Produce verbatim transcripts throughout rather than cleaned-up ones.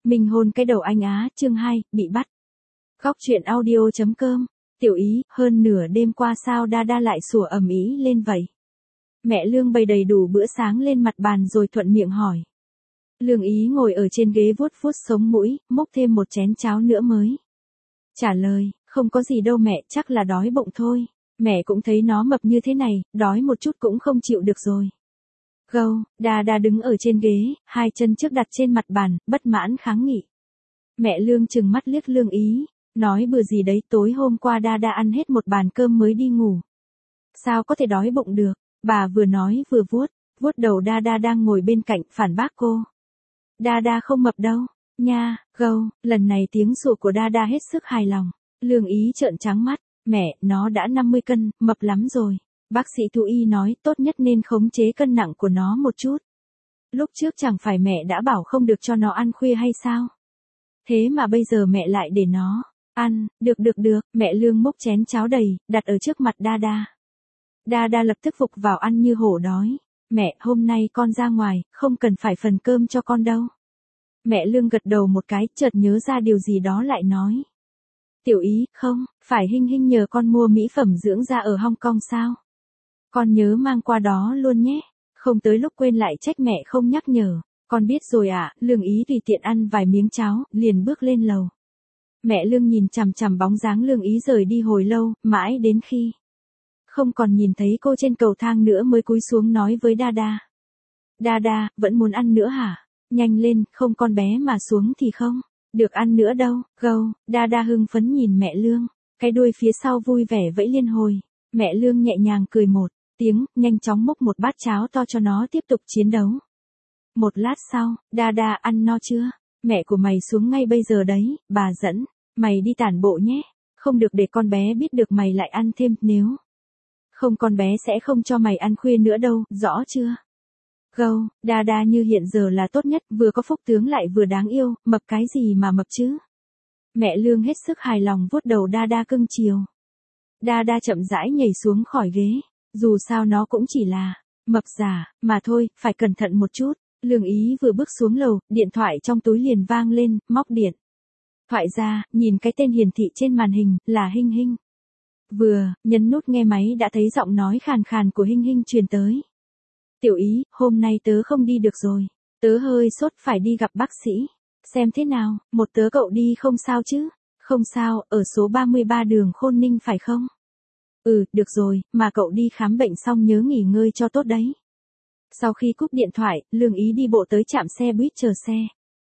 Mình hôn cái đầu anh á, chương hai, bị bắt. Góc truyện audio chấm com. Tiểu Ý, hơn nửa đêm qua sao đa đa lại sủa ầm ĩ lên vậy? Mẹ Lương bày đầy đủ bữa sáng lên mặt bàn rồi thuận miệng hỏi. Lương Ý ngồi ở trên ghế vuốt vuốt sống mũi, múc thêm một chén cháo nữa mới trả lời, không có gì đâu mẹ, chắc là đói bụng thôi. Mẹ cũng thấy nó mập như thế này, đói một chút cũng không chịu được rồi. Gâu, đa đa đứng ở trên ghế, hai chân trước đặt trên mặt bàn, bất mãn kháng nghị. Mẹ Lương trừng mắt liếc Lương Ý, nói bừa gì đấy, tối hôm qua đa đa ăn hết một bàn cơm mới đi ngủ. Sao có thể đói bụng được? Bà vừa nói vừa vuốt, vuốt đầu đa đa đang ngồi bên cạnh, phản bác cô. Đa đa không mập đâu, nha, gâu, lần này tiếng sủa của đa đa hết sức hài lòng. Lương Ý trợn trắng mắt, mẹ, nó đã năm mươi cân, mập lắm rồi. Bác sĩ thú y nói tốt nhất nên khống chế cân nặng của nó một chút. Lúc trước chẳng phải mẹ đã bảo không được cho nó ăn khuya hay sao? Thế mà bây giờ mẹ lại để nó ăn, được được được, mẹ Lương múc chén cháo đầy, đặt ở trước mặt đa đa. Đa đa lập tức vục vào ăn như hổ đói. Mẹ, hôm nay con ra ngoài, không cần phải phần cơm cho con đâu. Mẹ Lương gật đầu một cái, chợt nhớ ra điều gì đó lại nói. Tiểu Ý, không, phải Hinh Hinh nhờ con mua mỹ phẩm dưỡng da ở Hong Kong sao? Con nhớ mang qua đó luôn nhé, không tới lúc quên lại trách mẹ không nhắc nhở. Con biết rồi ạ, à, Lương Ý tùy tiện ăn vài miếng cháo, liền bước lên lầu. Mẹ Lương nhìn chằm chằm bóng dáng Lương Ý rời đi hồi lâu, mãi đến khi không còn nhìn thấy cô trên cầu thang nữa mới cúi xuống nói với Đa Đa. Đa Đa, vẫn muốn ăn nữa hả? Nhanh lên, không con bé mà xuống thì không được ăn nữa đâu. Gâu, Đa Đa hưng phấn nhìn mẹ Lương, cái đuôi phía sau vui vẻ vẫy liên hồi. Mẹ Lương nhẹ nhàng cười một tiếng, nhanh chóng múc một bát cháo to cho nó tiếp tục chiến đấu. Một lát sau, Đa Đa, ăn no chưa? Mẹ của mày xuống ngay bây giờ đấy, bà dẫn mày đi tản bộ nhé, không được để con bé biết được mày lại ăn thêm, nếu không con bé sẽ không cho mày ăn khuya nữa đâu, rõ chưa? Gâu, Đa Đa như hiện giờ là tốt nhất, vừa có phúc tướng lại vừa đáng yêu, mập cái gì mà mập chứ? Mẹ Lương hết sức hài lòng vuốt đầu Đa Đa cưng chiều. Đa Đa chậm rãi nhảy xuống khỏi ghế, dù sao nó cũng chỉ là mập giả mà thôi, phải cẩn thận một chút. Lương Ý vừa bước xuống lầu, điện thoại trong túi liền vang lên, móc điện thoại ra, nhìn cái tên hiển thị trên màn hình, là Hinh Hinh. Vừa nhấn nút nghe máy đã thấy giọng nói khàn khàn của Hinh Hinh truyền tới. Tiểu Ý, hôm nay tớ không đi được rồi. Tớ hơi sốt, phải đi gặp bác sĩ. Xem thế nào, một tớ cậu đi không sao chứ? Không sao, ở số ba mươi ba đường Khôn Ninh phải không? Ừ, được rồi, mà cậu đi khám bệnh xong nhớ nghỉ ngơi cho tốt đấy. Sau khi cúp điện thoại, Lương Ý đi bộ tới trạm xe buýt chờ xe.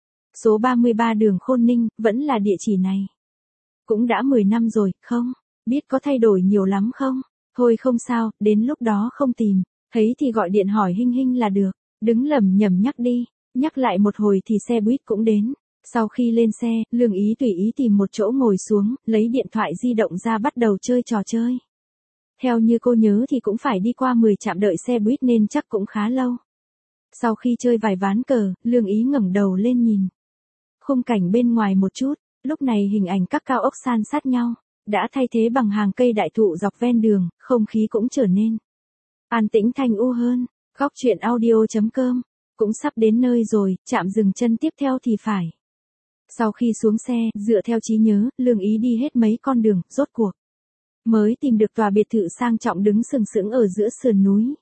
Số ba mươi ba đường Khôn Ninh, vẫn là địa chỉ này. Cũng đã mười năm rồi, không? Biết có thay đổi nhiều lắm không? Thôi không sao, đến lúc đó không tìm thấy thì gọi điện hỏi Hinh Hinh là được. Đứng lẩm nhẩm nhắc đi, nhắc lại một hồi thì xe buýt cũng đến. Sau khi lên xe, Lương Ý tùy ý tìm một chỗ ngồi xuống, lấy điện thoại di động ra bắt đầu chơi trò chơi. Theo như cô nhớ thì cũng phải đi qua mười trạm đợi xe buýt nên chắc cũng khá lâu. Sau khi chơi vài ván cờ, Lương Ý ngẩng đầu lên nhìn khung cảnh bên ngoài một chút. Lúc này hình ảnh các cao ốc san sát nhau đã thay thế bằng hàng cây đại thụ dọc ven đường, không khí cũng trở nên an tĩnh thanh u hơn. Góc truyện audio chấm com cũng sắp đến nơi rồi, trạm dừng chân tiếp theo thì phải. Sau khi xuống xe, dựa theo trí nhớ, Lương Ý đi hết mấy con đường, rốt cuộc mới tìm được tòa biệt thự sang trọng đứng sừng sững ở giữa sườn núi.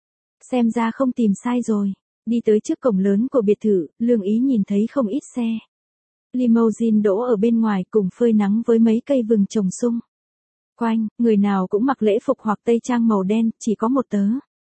Xem ra không tìm sai rồi. Đi tới trước cổng lớn của biệt thự, Lương Ý nhìn thấy không ít xe limousine đỗ ở bên ngoài cùng phơi nắng với mấy cây vừng trồng xung quanh, người nào cũng mặc lễ phục hoặc tây trang màu đen, chỉ có một tớ.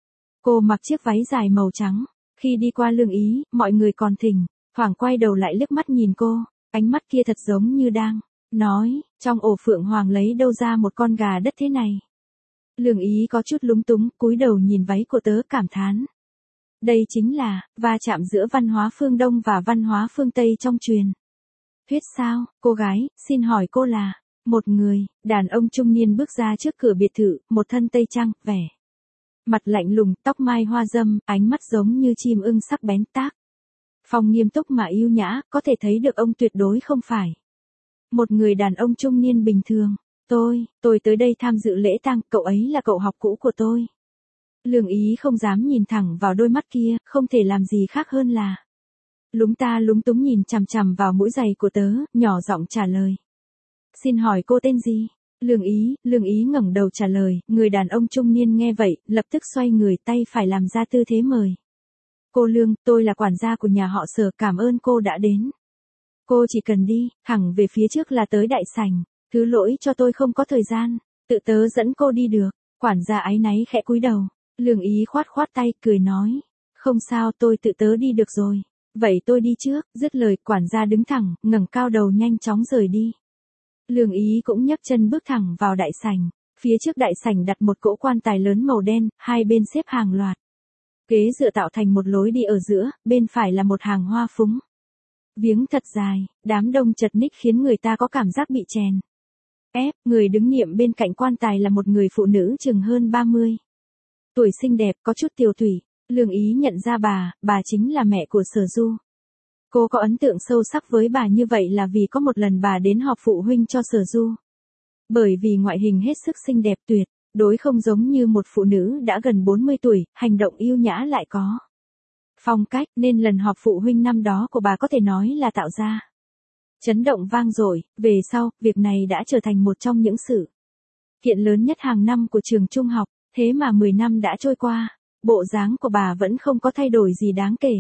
Cô mặc chiếc váy dài màu trắng. Khi đi qua Lương Ý, mọi người còn thỉnh thoảng quay đầu lại liếc mắt nhìn cô, ánh mắt kia thật giống như đang nói, trong ổ phượng hoàng lấy đâu ra một con gà đất thế này. Lương Ý có chút lúng túng, cúi đầu nhìn váy của tớ cảm thán. Đây chính là va chạm giữa văn hóa phương Đông và văn hóa phương Tây trong truyền thuyết sao? Cô gái, xin hỏi cô là? Một người đàn ông trung niên bước ra trước cửa biệt thự, một thân tây trang, vẻ mặt lạnh lùng, tóc mai hoa râm, ánh mắt giống như chim ưng sắc bén, tác phong nghiêm túc mà yêu nhã, có thể thấy được ông tuyệt đối không phải một người đàn ông trung niên bình thường. Tôi, tôi tới đây tham dự lễ tang, cậu ấy là cậu học cũ của tôi. Lương Ý không dám nhìn thẳng vào đôi mắt kia, không thể làm gì khác hơn là Lúng ta lúng túng nhìn chằm chằm vào mũi giày của tớ, nhỏ giọng trả lời. Xin hỏi cô tên gì? Lương Ý, Lương Ý ngẩng đầu trả lời, người đàn ông trung niên nghe vậy, lập tức xoay người tay phải làm ra tư thế mời. Cô Lương, tôi là quản gia của nhà họ Sở, cảm ơn cô đã đến. Cô chỉ cần đi, thẳng về phía trước là tới đại sảnh, thứ lỗi cho tôi không có thời gian, tự tớ dẫn cô đi được. Quản gia áy náy khẽ cúi đầu, Lương Ý khoát khoát tay, cười nói, không sao, tôi tự tớ đi được rồi. Vậy tôi đi trước, dứt lời, quản gia đứng thẳng, ngẩng cao đầu nhanh chóng rời đi. Lương Ý cũng nhấc chân bước thẳng vào đại sảnh, phía trước đại sảnh đặt một cỗ quan tài lớn màu đen, hai bên xếp hàng loạt. Ghế dựa tạo thành một lối đi ở giữa, bên phải là một hàng hoa phúng. Viếng thật dài, đám đông chật ních khiến người ta có cảm giác bị chèn ép, người đứng niệm bên cạnh quan tài là một người phụ nữ chừng hơn ba mươi. Tuổi xinh đẹp, có chút tiều tụy, Lương Ý nhận ra bà, bà chính là mẹ của Sở Du. Cô có ấn tượng sâu sắc với bà như vậy là vì có một lần bà đến họp phụ huynh cho Sở Du. Bởi vì ngoại hình hết sức xinh đẹp tuyệt, đối không giống như một phụ nữ đã gần bốn mươi tuổi, hành động yêu nhã lại có phong cách, nên lần họp phụ huynh năm đó của bà có thể nói là tạo ra chấn động vang dội. Về sau, việc này đã trở thành một trong những sự kiện lớn nhất hàng năm của trường trung học, thế mà mười năm đã trôi qua, bộ dáng của bà vẫn không có thay đổi gì đáng kể.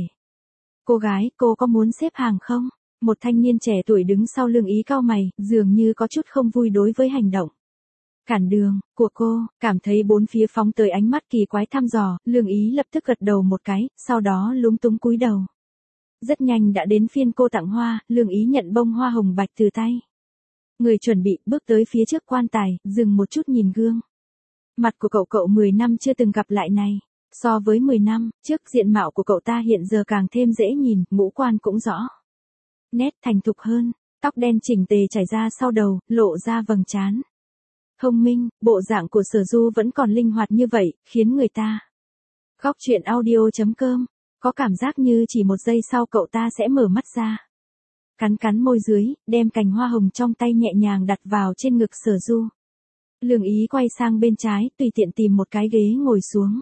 Cô gái, cô có muốn xếp hàng không? Một thanh niên trẻ tuổi đứng sau Lương Ý cau mày, dường như có chút không vui đối với hành động cản đường của cô, cảm thấy bốn phía phóng tới ánh mắt kỳ quái thăm dò, Lương Ý lập tức gật đầu một cái, sau đó lúng túng cúi đầu. Rất nhanh đã đến phiên cô tặng hoa, Lương Ý nhận bông hoa hồng bạch từ tay người chuẩn bị, bước tới phía trước quan tài, dừng một chút nhìn gương mặt của cậu cậu mười năm chưa từng gặp lại này. So với mười năm trước, diện mạo của cậu ta hiện giờ càng thêm dễ nhìn, ngũ quan cũng rõ nét thành thục hơn, tóc đen chỉnh tề chảy ra sau đầu, lộ ra vầng trán thông minh. Bộ dạng của Sở Du vẫn còn linh hoạt như vậy, khiến người ta Góc truyện audio chấm com có cảm giác như chỉ một giây sau cậu ta sẽ mở mắt ra. Cắn cắn môi dưới, đem cành hoa hồng trong tay nhẹ nhàng đặt vào trên ngực Sở Du. Lương Ý quay sang bên trái, tùy tiện tìm một cái ghế ngồi xuống.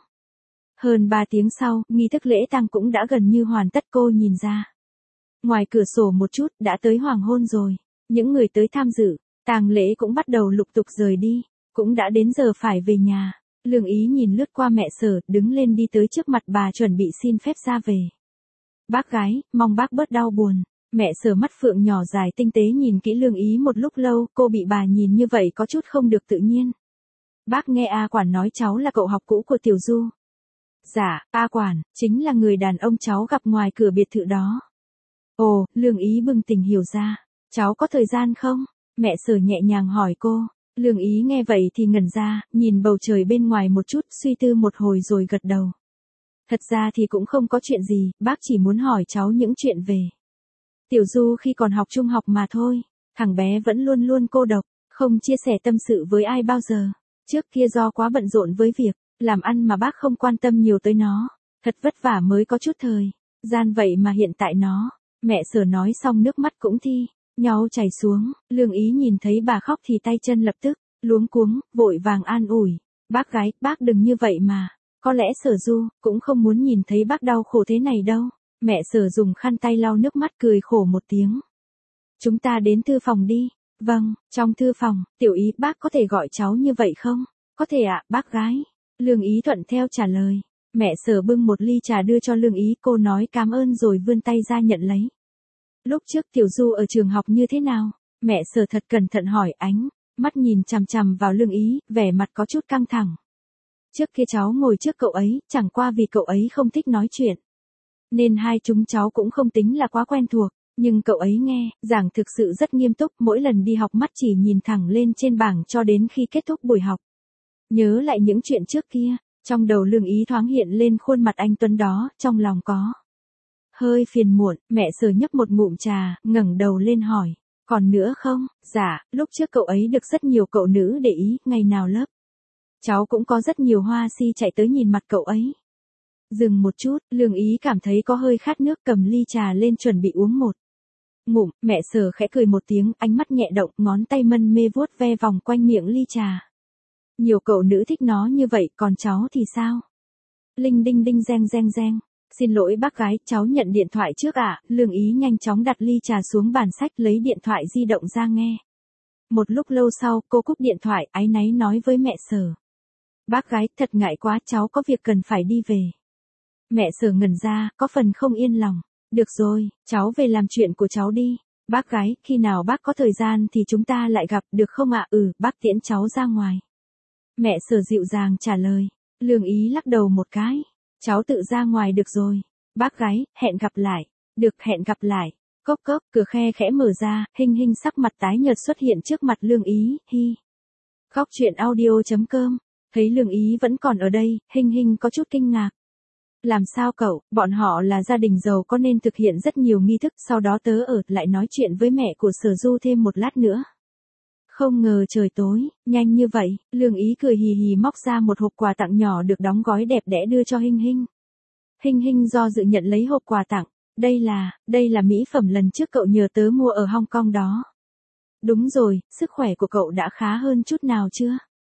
Hơn ba tiếng sau, nghi thức lễ tang cũng đã gần như hoàn tất. Cô nhìn ra ngoài cửa sổ một chút, đã tới hoàng hôn rồi. Những người tới tham dự tang lễ cũng bắt đầu lục tục rời đi, cũng đã đến giờ phải về nhà. Lương Ý nhìn lướt qua mẹ Sở, đứng lên đi tới trước mặt bà chuẩn bị xin phép ra về. Bác gái, mong bác bớt đau buồn. Mẹ Sở mắt phượng nhỏ dài tinh tế nhìn kỹ Lương Ý một lúc lâu, cô bị bà nhìn như vậy có chút không được tự nhiên. Bác nghe A Quản nói cháu là cậu học cũ của Tiểu Du. Dạ, A Quản, chính là người đàn ông cháu gặp ngoài cửa biệt thự đó. Ồ, Lương Ý bừng tỉnh hiểu ra. Cháu có thời gian không? Mẹ Sở nhẹ nhàng hỏi cô. Lương Ý nghe vậy thì ngẩn ra, nhìn bầu trời bên ngoài một chút, suy tư một hồi rồi gật đầu. Thật ra thì cũng không có chuyện gì, bác chỉ muốn hỏi cháu những chuyện về Tiểu Du khi còn học trung học mà thôi. Thằng bé vẫn luôn luôn cô độc, không chia sẻ tâm sự với ai bao giờ. Trước kia do quá bận rộn với việc làm ăn mà bác không quan tâm nhiều tới nó. Thật vất vả mới có chút thời gian vậy mà hiện tại nó. Mẹ Sở nói xong nước mắt cũng thi nhau chảy xuống. Lương Ý nhìn thấy bà khóc thì tay chân lập tức luống cuống, vội vàng an ủi. Bác gái, bác đừng như vậy mà. Có lẽ Sở Du cũng không muốn nhìn thấy bác đau khổ thế này đâu. Mẹ Sở dùng khăn tay lau nước mắt cười khổ một tiếng. Chúng ta đến thư phòng đi. Vâng, trong thư phòng. Tiểu Ý, bác có thể gọi cháu như vậy không? Có thể ạ, bác gái. Lương Ý thuận theo trả lời. Mẹ Sở bưng một ly trà đưa cho Lương Ý, cô nói cảm ơn rồi vươn tay ra nhận lấy. Lúc trước Tiểu Du ở trường học như thế nào? Mẹ Sở thật cẩn thận hỏi, ánh mắt nhìn chằm chằm vào Lương Ý, vẻ mặt có chút căng thẳng. Trước kia cháu ngồi trước cậu ấy, chẳng qua vì cậu ấy không thích nói chuyện, nên hai chúng cháu cũng không tính là quá quen thuộc, nhưng cậu ấy nghe giảng thực sự rất nghiêm túc, mỗi lần đi học mắt chỉ nhìn thẳng lên trên bảng cho đến khi kết thúc buổi học. Nhớ lại những chuyện trước kia, trong đầu Lương Ý thoáng hiện lên khuôn mặt anh tuấn đó, trong lòng có hơi phiền muộn. Mẹ Sở nhấp một ngụm trà, ngẩng đầu lên hỏi, còn nữa không? Dạ, lúc trước cậu ấy được rất nhiều cậu nữ để ý, ngày nào lớp cháu cũng có rất nhiều hoa si chạy tới nhìn mặt cậu ấy. Dừng một chút, Lương Ý cảm thấy có hơi khát nước, cầm ly trà lên chuẩn bị uống một ngụm. Mẹ Sở khẽ cười một tiếng, ánh mắt nhẹ động, ngón tay mân mê vuốt ve vòng quanh miệng ly trà. Nhiều cậu nữ thích nó như vậy, còn cháu thì sao? Linh đinh đinh reng reng reng. Xin lỗi bác gái, cháu nhận điện thoại trước ạ. Lương Ý nhanh chóng đặt ly trà xuống bàn sách lấy điện thoại di động ra nghe. Một lúc lâu sau, cô cúp điện thoại, áy náy nói với mẹ Sở. Bác gái, thật ngại quá, cháu có việc cần phải đi về. Mẹ Sở ngẩn ra, có phần không yên lòng. Được rồi, cháu về làm chuyện của cháu đi. Bác gái, khi nào bác có thời gian thì chúng ta lại gặp, được không ạ? Ừ, bác tiễn cháu ra ngoài. Mẹ Sở dịu dàng trả lời. Lương Ý lắc đầu một cái. Cháu tự ra ngoài được rồi. Bác gái, hẹn gặp lại. Được, hẹn gặp lại. Cốc cốc, cửa khe khẽ mở ra, Hinh Hinh sắc mặt tái nhợt xuất hiện trước mặt Lương Ý, hi. Khóc chuyện audio chấm com. Thấy Lương Ý vẫn còn ở đây, Hinh Hinh có chút kinh ngạc. Làm sao cậu, bọn họ là gia đình giàu có nên thực hiện rất nhiều nghi thức, sau đó tớ ở lại nói chuyện với mẹ của Sở Du thêm một lát nữa. Không ngờ trời tối, nhanh như vậy, Lương Ý cười hì hì móc ra một hộp quà tặng nhỏ được đóng gói đẹp đẽ đưa cho Hinh Hinh. Hinh Hinh do dự nhận lấy hộp quà tặng, đây là, đây là mỹ phẩm lần trước cậu nhờ tớ mua ở Hong Kong đó. Đúng rồi, sức khỏe của cậu đã khá hơn chút nào chưa?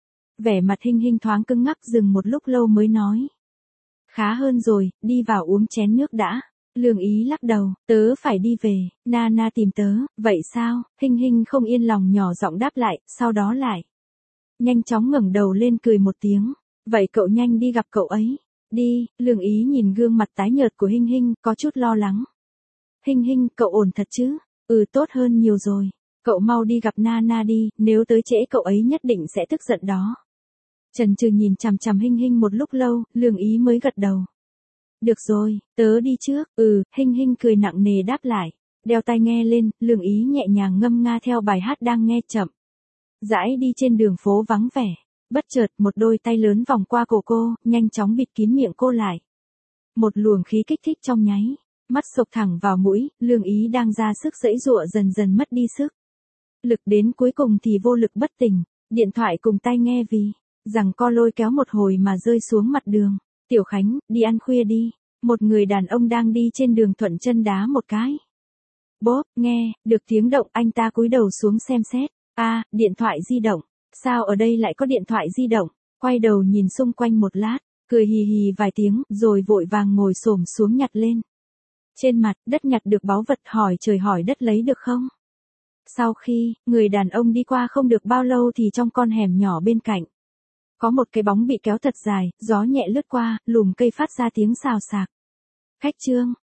Vẻ mặt Hinh Hinh thoáng cứng ngắc dừng một lúc lâu mới nói. Khá hơn rồi, đi vào uống chén nước đã. Lương Ý lắc đầu, tớ phải đi về, Nana tìm tớ, vậy sao? Hinh Hinh không yên lòng nhỏ giọng đáp lại, sau đó lại. Nhanh chóng ngẩng đầu lên cười một tiếng, vậy cậu nhanh đi gặp cậu ấy. Đi, Lương Ý nhìn gương mặt tái nhợt của Hinh Hinh, có chút lo lắng. Hinh Hinh, cậu ổn thật chứ? Ừ, tốt hơn nhiều rồi. Cậu mau đi gặp Nana đi, nếu tới trễ cậu ấy nhất định sẽ tức giận đó. Chần chừ nhìn chằm chằm Hinh Hinh một lúc lâu, Lương Ý mới gật đầu. Được rồi, tớ đi trước. Ừ, Hinh Hinh cười nặng nề đáp lại. Đeo tai nghe lên, Lương Ý nhẹ nhàng ngâm nga theo bài hát đang nghe chậm. Rãi đi trên đường phố vắng vẻ. Bất chợt, một đôi tay lớn vòng qua cổ cô, nhanh chóng bịt kín miệng cô lại. Một luồng khí kích thích trong nháy. Mắt sộc thẳng vào mũi, Lương Ý đang ra sức giãy giụa dần dần mất đi sức. Lực đến cuối cùng thì vô lực bất tỉnh. Điện thoại cùng tai nghe vì rằng co lôi kéo một hồi mà rơi xuống mặt đường. Tiểu Khánh, đi ăn khuya đi. Một người đàn ông đang đi trên đường thuận chân đá một cái. Bốp, nghe, được tiếng động anh ta cúi đầu xuống xem xét. A, à, điện thoại di động. Sao ở đây lại có điện thoại di động? Quay đầu nhìn xung quanh một lát, cười hì hì vài tiếng, rồi vội vàng ngồi xổm xuống nhặt lên. Trên mặt đất nhặt được báu vật hỏi trời hỏi đất lấy được không? Sau khi, người đàn ông đi qua không được bao lâu thì trong con hẻm nhỏ bên cạnh. Có một cái bóng bị kéo thật dài, gió nhẹ lướt qua, lùm cây phát ra tiếng xào xạc. Khách Trương,